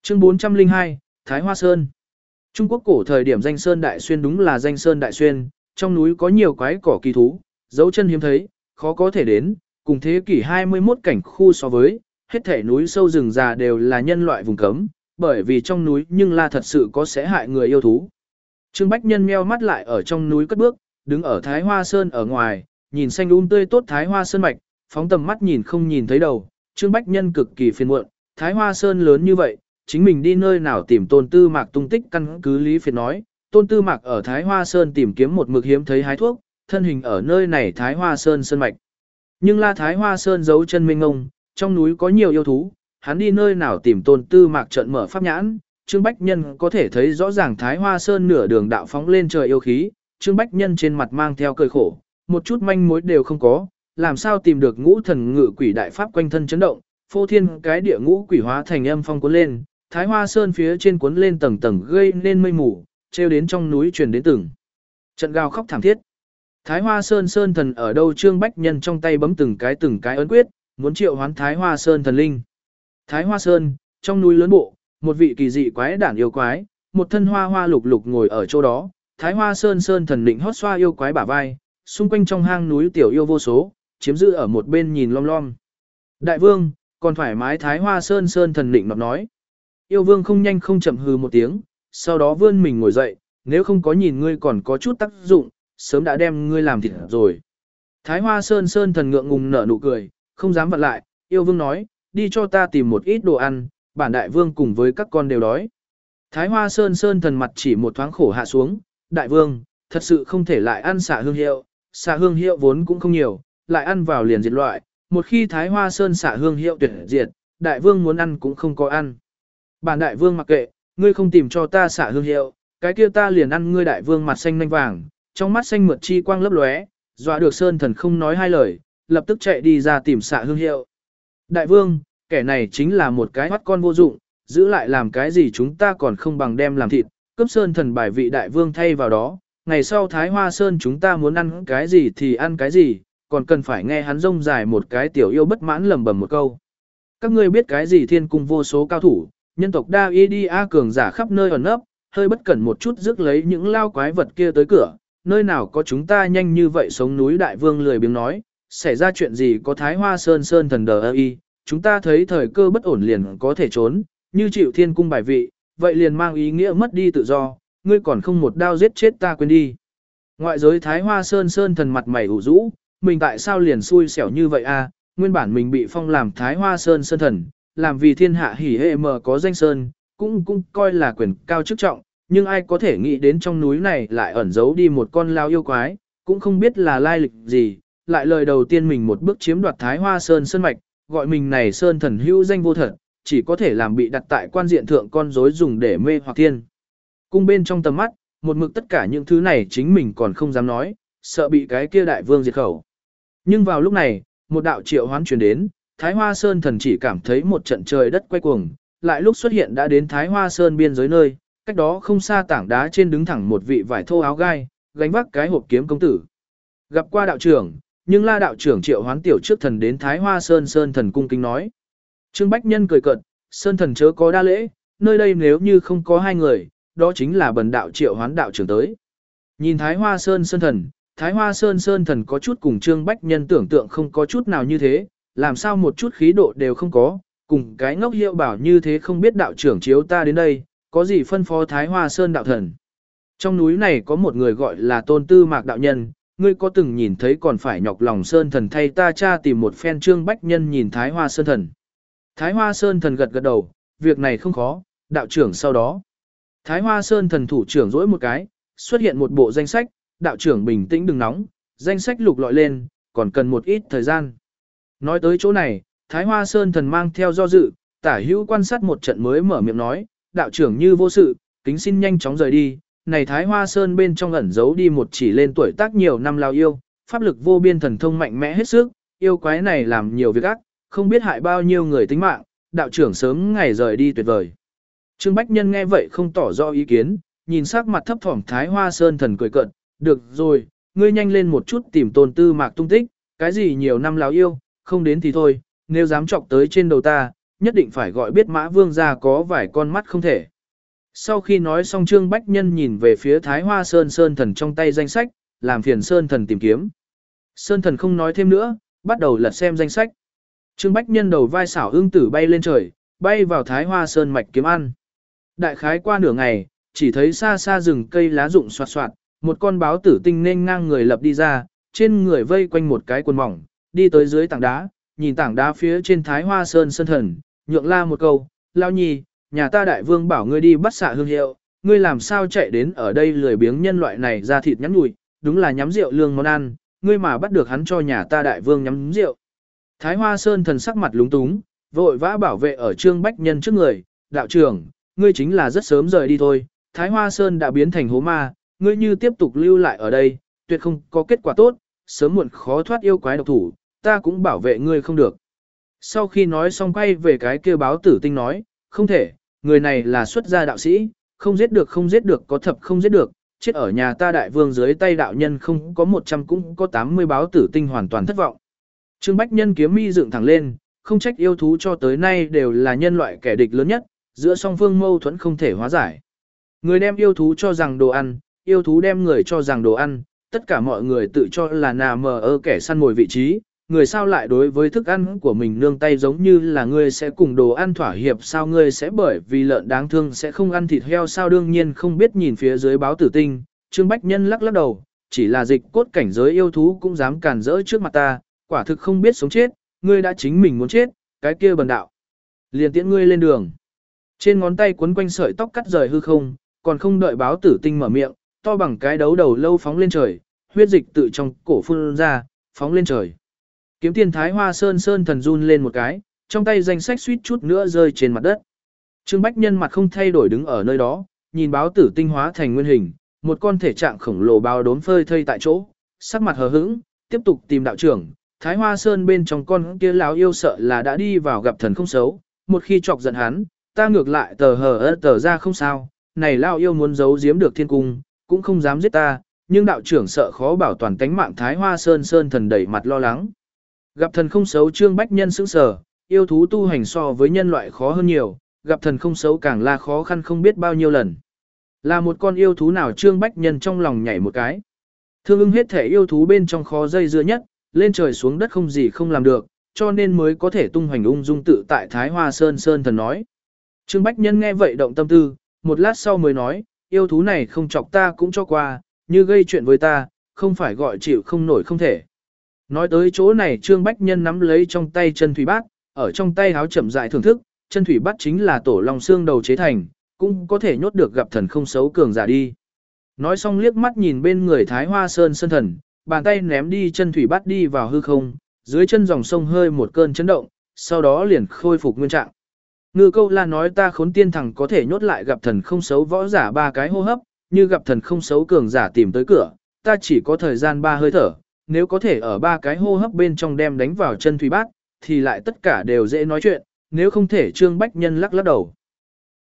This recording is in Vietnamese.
Chương 402, Thái Hoa Sơn. Trung Quốc cổ thời điểm danh sơn đại xuyên đúng là danh sơn đại xuyên, trong núi có nhiều quái cỏ kỳ thú, dấu chân hiếm thấy, khó có thể đến, cùng thế kỷ 21 cảnh khu so với, hết thể núi sâu rừng già đều là nhân loại vùng cấm, bởi vì trong núi nhưng là thật sự có sẽ hại người yêu thú. Trương Bách Nhân meo mắt lại ở trong núi cất bước, đứng ở Thái Hoa Sơn ở ngoài, nhìn xanh tươi tốt Thái Hoa Sơn mạch, phóng tầm mắt nhìn không nhìn thấy đầu, Trương Bách Nhân cực kỳ phiền muộn, Thái Hoa Sơn lớn như vậy, chính mình đi nơi nào tìm Tôn Tư Mạc tung tích căn cứ Lý Phiệt nói, Tôn Tư Mạc ở Thái Hoa Sơn tìm kiếm một mực hiếm thấy hái thuốc, thân hình ở nơi này Thái Hoa Sơn sơn mạch. Nhưng là Thái Hoa Sơn giấu chân mênh ngông, trong núi có nhiều yêu thú, hắn đi nơi nào tìm Tôn Tư Mạc trận mở pháp nhãn, Trương Bách Nhân có thể thấy rõ ràng Thái Hoa Sơn nửa đường đạo phóng lên trời yêu khí, Trương Bách Nhân trên mặt mang theo cười khổ, một chút manh mối đều không có, làm sao tìm được ngũ thần ngự quỷ đại pháp quanh thân chấn động, phô thiên cái địa ngũ quỷ hóa thành âm phong cuốn lên, Thái Hoa Sơn phía trên cuốn lên tầng tầng gây nên mây mù, treo đến trong núi truyền đến từng trận gào khóc thảm thiết. Thái Hoa Sơn sơn thần ở đâu? Trương Bách Nhân trong tay bấm từng cái ấn quyết, muốn triệu hoán Thái Hoa Sơn thần linh. Thái Hoa Sơn, trong núi lớn bộ, một vị kỳ dị quái đản yêu quái, một thân hoa hoa lục lục ngồi ở chỗ đó. Thái Hoa Sơn sơn thần định hót xoa yêu quái bả vai, xung quanh trong hang núi tiểu yêu vô số, chiếm giữ ở một bên nhìn lom lom. Đại vương, còn thoải mái? Thái Hoa Sơn sơn thần định nọt nói. Yêu vương không nhanh không chậm hừ một tiếng, sau đó vươn mình ngồi dậy, nếu không có nhìn ngươi còn có chút tác dụng, sớm đã đem ngươi làm thịt rồi. Thái Hoa Sơn sơn thần ngượng ngùng nở nụ cười, không dám vặn lại, yêu vương nói, đi cho ta tìm một ít đồ ăn, bản đại vương cùng với các con đều đói. Thái Hoa Sơn sơn thần mặt chỉ một thoáng khổ hạ xuống, đại vương, thật sự không thể lại ăn xạ hương hiệu vốn cũng không nhiều, lại ăn vào liền diệt loại, một khi Thái Hoa Sơn xạ hương hiệu tuyệt diệt, đại vương muốn ăn cũng không có ăn. Bản đại vương mặc kệ, ngươi không tìm cho ta xạ hương hiệu, cái kia ta liền ăn. Ngươi đại vương mặt xanh nanh vàng, trong mắt xanh mượt chi quang lấp lóe, dọa được sơn thần không nói hai lời, lập tức chạy đi ra tìm xạ hương hiệu. Đại vương, kẻ này chính là một cái hoắt con vô dụng, giữ lại làm cái gì chúng ta còn không bằng đem làm thịt, cấp sơn thần bài vị đại vương thay vào đó, ngày sau Thái Hoa Sơn chúng ta muốn ăn cái gì thì ăn cái gì, còn cần phải nghe hắn rông dài một cái tiểu yêu bất mãn lầm bầm một câu. Các ngươi biết cái gì thiên cung vô số cao thủ, nhân tộc đa y đi a cường giả khắp nơi ẩn nấp, hơi bất cẩn một chút rước lấy những lao quái vật kia tới cửa, nơi nào có chúng ta nhanh như vậy sống núi. Đại vương lười biếng nói, xảy ra chuyện gì có Thái Hoa Sơn sơn thần đờ y, chúng ta thấy thời cơ bất ổn liền có thể trốn, như chịu thiên cung bài vị, vậy liền mang ý nghĩa mất đi tự do, ngươi còn không một đao giết chết ta quên đi. Ngoại giới Thái Hoa Sơn sơn thần mặt mày ủ rũ, mình tại sao liền xui xẻo như vậy a? Nguyên bản mình bị phong làm Thái Hoa Sơn sơn thần, làm vì thiên hạ hỉ hệ mờ có danh sơn, cũng coi là quyền cao chức trọng, nhưng ai có thể nghĩ đến trong núi này lại ẩn giấu đi một con lao yêu quái, cũng không biết là lai lịch gì, lại lời đầu tiên mình một bước chiếm đoạt Thái Hoa Sơn sơn mạch, gọi mình này sơn thần hữu danh vô thật, chỉ có thể làm bị đặt tại quan diện thượng con rối dùng để mê hoặc thiên. Cung bên trong tầm mắt, một mực tất cả những thứ này chính mình còn không dám nói, sợ bị cái kia đại vương diệt khẩu. Nhưng vào lúc này, một đạo triệu hoán truyền đến, Thái Hoa Sơn thần chỉ cảm thấy một trận trời đất quay cuồng, lại lúc xuất hiện đã đến Thái Hoa Sơn biên giới nơi, cách đó không xa tảng đá trên đứng thẳng một vị vải thô áo gai, gánh vác cái hộp kiếm công tử. Gặp qua đạo trưởng, nhưng la đạo trưởng triệu hoán tiểu trước thần đến Thái Hoa Sơn sơn thần cung kính nói. Trương Bách Nhân cười cợt, sơn thần chớ có đa lễ, nơi đây nếu như không có hai người, đó chính là bần đạo triệu hoán đạo trưởng tới. Nhìn Thái Hoa Sơn sơn thần, Thái Hoa Sơn sơn thần có chút cùng Trương Bách Nhân tưởng tượng không có chút nào như thế, làm sao một chút khí độ đều không có, cùng cái ngốc hiệu bảo như thế không biết đạo trưởng chiếu ta đến đây, có gì phân phó Thái Hoa Sơn đạo thần. Trong núi này có một người gọi là Tôn Tư Mạc đạo nhân, ngươi có từng nhìn thấy còn phải nhọc lòng sơn thần thay ta tra tìm một phen. Trương Bách Nhân nhìn Thái Hoa Sơn thần. Thái Hoa Sơn thần gật gật đầu, việc này không khó, đạo trưởng sau đó. Thái Hoa Sơn thần thủ trưởng dỗi một cái, xuất hiện một bộ danh sách, đạo trưởng bình tĩnh đừng nóng, danh sách lục lọi lên, còn cần một ít thời gian. Nói tới chỗ này, Thái Hoa Sơn thần mang theo do dự, tả hữu quan sát một trận mới mở miệng nói, đạo trưởng như vô sự, kính xin nhanh chóng rời đi. Này Thái Hoa Sơn bên trong ẩn giấu đi một chỉ lên tuổi tác nhiều năm lao yêu, pháp lực vô biên thần thông mạnh mẽ hết sức, yêu quái này làm nhiều việc ác, không biết hại bao nhiêu người tính mạng, đạo trưởng sớm ngày rời đi tuyệt vời. Trương Bách Nhân nghe vậy không tỏ rõ ý kiến, nhìn sắc mặt thấp thỏm Thái Hoa Sơn thần cười cợt, được rồi, ngươi nhanh lên một chút tìm Tôn Tư Mạc tung tích, cái gì nhiều năm lao yêu, không đến thì thôi, nếu dám chọc tới trên đầu ta, nhất định phải gọi biết Mã Vương gia có vài con mắt không thể. Sau khi nói xong Trương Bách Nhân nhìn về phía Thái Hoa Sơn Sơn Thần trong tay danh sách, làm phiền Sơn Thần tìm kiếm. Sơn Thần không nói thêm nữa, bắt đầu lật xem danh sách. Trương Bách Nhân đầu vai xảo ưng tử bay lên trời, bay vào Thái Hoa Sơn mạch kiếm ăn. Đại khái qua nửa ngày, chỉ thấy xa xa rừng cây lá rụng xoạt xoạt, một con báo tử tinh nên ngang người lập đi ra, trên người vây quanh một cái quần mỏng, đi tới dưới tảng đá, nhìn tảng đá phía trên Thái Hoa Sơn Sơn Thần, nhượng la một câu, lao nhi, nhà ta đại vương bảo ngươi đi bắt xạ hương hiệu, ngươi làm sao chạy đến ở đây lười biếng nhân loại này ra thịt nhắm nhủi, đúng là nhắm rượu lương món ăn, ngươi mà bắt được hắn cho nhà ta đại vương nhắm rượu. Thái Hoa Sơn Thần sắc mặt lúng túng, vội vã bảo vệ ở Trương Bách Nhân trước người, đạo trưởng, ngươi chính là rất sớm rời đi thôi, Thái Hoa Sơn đã biến thành hố ma, ngươi như tiếp tục lưu lại ở đây, tuyệt không có kết quả tốt, sớm muộn khó thoát yêu quái độc thủ, ta cũng bảo vệ ngươi không được. Sau khi nói xong quay về cái kia báo tử tinh nói, không thể, người này là xuất gia đạo sĩ, không giết được có thập không giết được, chết ở nhà ta đại vương dưới tay đạo nhân không có 100 cũng có 80 báo tử tinh hoàn toàn thất vọng. Trương Bách Nhân kiếm mi dựng thẳng lên, không trách yêu thú cho tới nay đều là nhân loại kẻ địch lớn nhất, giữa song phương mâu thuẫn không thể hóa giải. Người đem yêu thú cho rằng đồ ăn, yêu thú đem người cho rằng đồ ăn, tất cả mọi người tự cho là nằm ở kẻ săn mồi vị trí, người sao lại đối với thức ăn của mình nương tay giống như là ngươi sẽ cùng đồ ăn thỏa hiệp sao ngươi sẽ bởi vì lợn đáng thương sẽ không ăn thịt heo sao đương nhiên không biết nhìn phía dưới báo tử tinh, Trương Bách Nhân lắc lắc đầu, chỉ là dịch cốt cảnh giới yêu thú cũng dám cản rỡ trước mặt ta, quả thực không biết sống chết, ngươi đã chính mình muốn chết, cái kia bần đạo. Liền tiễn ngươi lên đường. Trên ngón tay quấn quanh sợi tóc cắt rời hư không, còn không đợi báo tử tinh mở miệng, to bằng cái đấu đầu lâu phóng lên trời, huyết dịch tự trong cổ phun ra, phóng lên trời. Kiếm Tiên Thái Hoa Sơn Sơn Thần run lên một cái, trong tay danh sách suýt chút nữa rơi trên mặt đất. Trương Bách Nhân mặt không thay đổi đứng ở nơi đó, nhìn báo tử tinh hóa thành nguyên hình, một con thể trạng khổng lồ báo đốm phơi thây tại chỗ, sắc mặt hờ hững, tiếp tục tìm đạo trưởng. Thái Hoa Sơn bên trong con kia lão yêu sợ là đã đi vào gặp thần không xấu, một khi chọc giận hắn, ta ngược lại tờ ra không sao, này lão yêu muốn giấu giếm được thiên cung, cũng không dám giết ta, nhưng đạo trưởng sợ khó bảo toàn tánh mạng Thái Hoa Sơn Sơn Thần đẩy mặt lo lắng. Gặp thần không xấu Trương Bách Nhân sững sờ, yêu thú tu hành so với nhân loại khó hơn nhiều, gặp thần không xấu càng là khó khăn không biết bao nhiêu lần. Là một con yêu thú nào Trương Bách Nhân trong lòng nhảy một cái. Thương ưng hết thể yêu thú bên trong khó dây dưa nhất, lên trời xuống đất không gì không làm được, cho nên mới có thể tung hoành ung dung tự tại Thái Hoa Sơn Sơn Thần nói. Trương Bách Nhân nghe vậy động tâm tư, một lát sau mới nói, yêu thú này không chọc ta cũng cho qua, như gây chuyện với ta, không phải gọi chịu không nổi không thể. Nói tới chỗ này Trương Bách Nhân nắm lấy trong tay chân thủy bát, ở trong tay háo chậm rãi thưởng thức, chân thủy bát chính là tổ long xương đầu chế thành, cũng có thể nhốt được gặp thần không xấu cường giả đi. Nói xong liếc mắt nhìn bên người Thái Hoa Sơn Sơn Thần, bàn tay ném đi chân thủy bát đi vào hư không, dưới chân dòng sông hơi một cơn chấn động, sau đó liền khôi phục nguyên trạng. Ngư Câu La nói ta khốn tiên thằng có thể nhốt lại gặp thần không xấu võ giả 3 cái hô hấp, như gặp thần không xấu cường giả tìm tới cửa, ta chỉ có thời gian 3 hơi thở, nếu có thể ở 3 cái hô hấp bên trong đem đánh vào chân thủy bát, thì lại tất cả đều dễ nói chuyện, nếu không thể Trương Bách Nhân lắc lắc đầu.